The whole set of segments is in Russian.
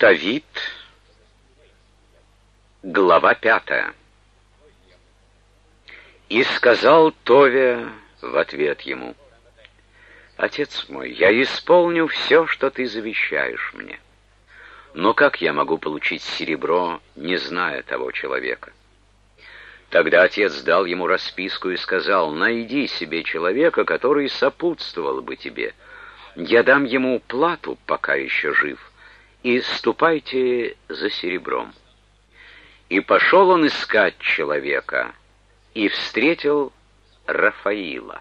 Тавит, глава 5. И сказал Товия в ответ ему: «Отец мой, я исполню все, что ты завещаешь мне. Но как я могу получить серебро, не зная того человека?» Тогда отец дал ему расписку и сказал: «Найди себе человека, который сопутствовал бы тебе. Я дам ему плату, пока еще жив, и ступайте за серебром». И пошел он искать человека, и встретил Рафаила.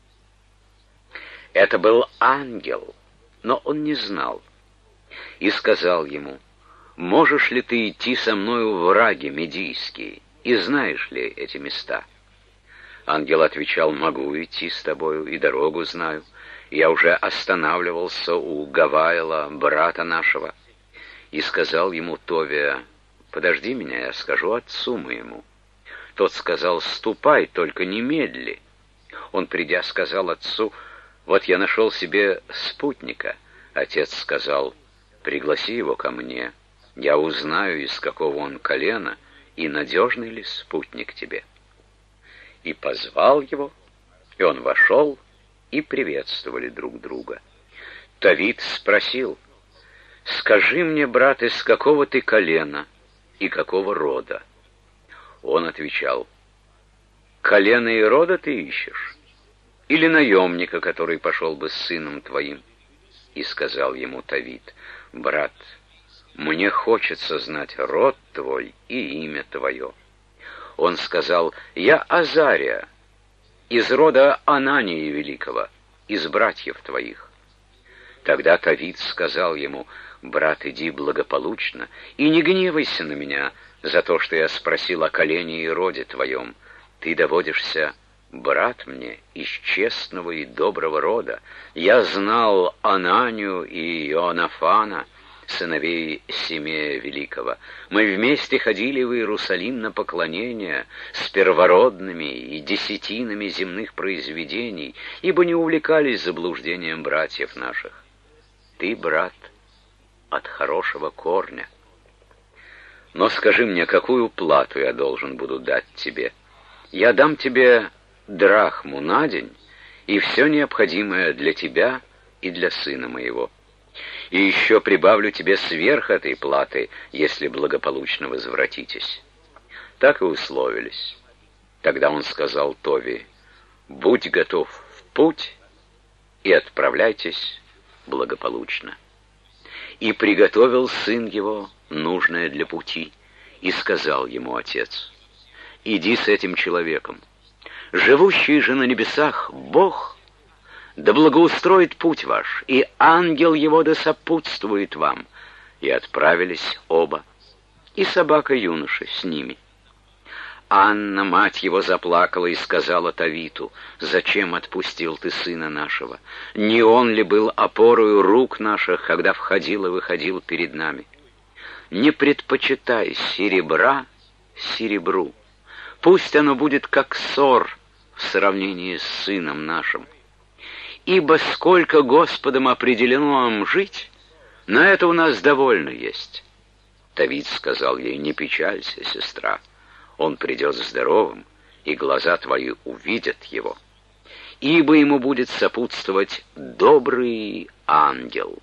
Это был ангел, но он не знал. И сказал ему: «Можешь ли ты идти со мною в Раги Медийские, и знаешь ли эти места?» Ангел отвечал: «Могу идти с тобою, и дорогу знаю. Я уже останавливался у Гаваила, брата нашего». И сказал ему Товия: «Подожди меня, я скажу отцу моему». Тот сказал: «Ступай, только немедли». Он, придя, сказал отцу: «Вот я нашел себе спутника». Отец сказал: «Пригласи его ко мне, я узнаю, из какого он колена, и надежный ли спутник тебе». И позвал его, и он вошел, и приветствовали друг друга. Тавит спросил: «Скажи мне, брат, из какого ты колена и какого рода?» Он отвечал: «Колена и рода ты ищешь? Или наемника, который пошел бы с сыном твоим?» И сказал ему Тавит: «Брат, мне хочется знать род твой и имя твое». Он сказал: «Я Азария, из рода Анании Великого, из братьев твоих». Тогда Тавит сказал ему: «Брат, иди благополучно, и не гневайся на меня за то, что я спросил о колене и роде твоем. Ты доводишься брат мне из честного и доброго рода. Я знал Ананию и Иоаннафана, сыновей Семея Великого. Мы вместе ходили в Иерусалим на поклонение с первородными и десятинами земных произведений, ибо не увлекались заблуждением братьев наших. Ты, брат, от хорошего корня. Но скажи мне, какую плату я должен буду дать тебе? Я дам тебе драхму на день и все необходимое для тебя и для сына моего. И еще прибавлю тебе сверх этой платы, если благополучно возвратитесь». Так и условились. Тогда он сказал Товии: «Будь готов в путь и отправляйтесь благополучно». И приготовил сын его нужное для пути, и сказал ему отец: «Иди с этим человеком. Живущий же на небесах Бог да благоустроит путь ваш, и ангел его да сопутствует вам». И отправились оба, и собака юноши с ними. Анна, мать его, заплакала и сказала Тавиту: «Зачем отпустил ты сына нашего? Не он ли был опорою рук наших, когда входил и выходил перед нами? Не предпочитай серебра серебру, пусть оно будет как сор в сравнении с сыном нашим. Ибо сколько Господом определено нам жить, на это у нас довольно есть». Тавит сказал ей: «Не печалься, сестра, он придет здоровым, и глаза твои увидят его, ибо ему будет сопутствовать добрый ангел.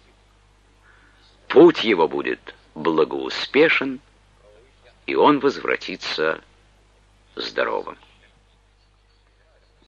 Путь его будет благоуспешен, и он возвратится здоровым».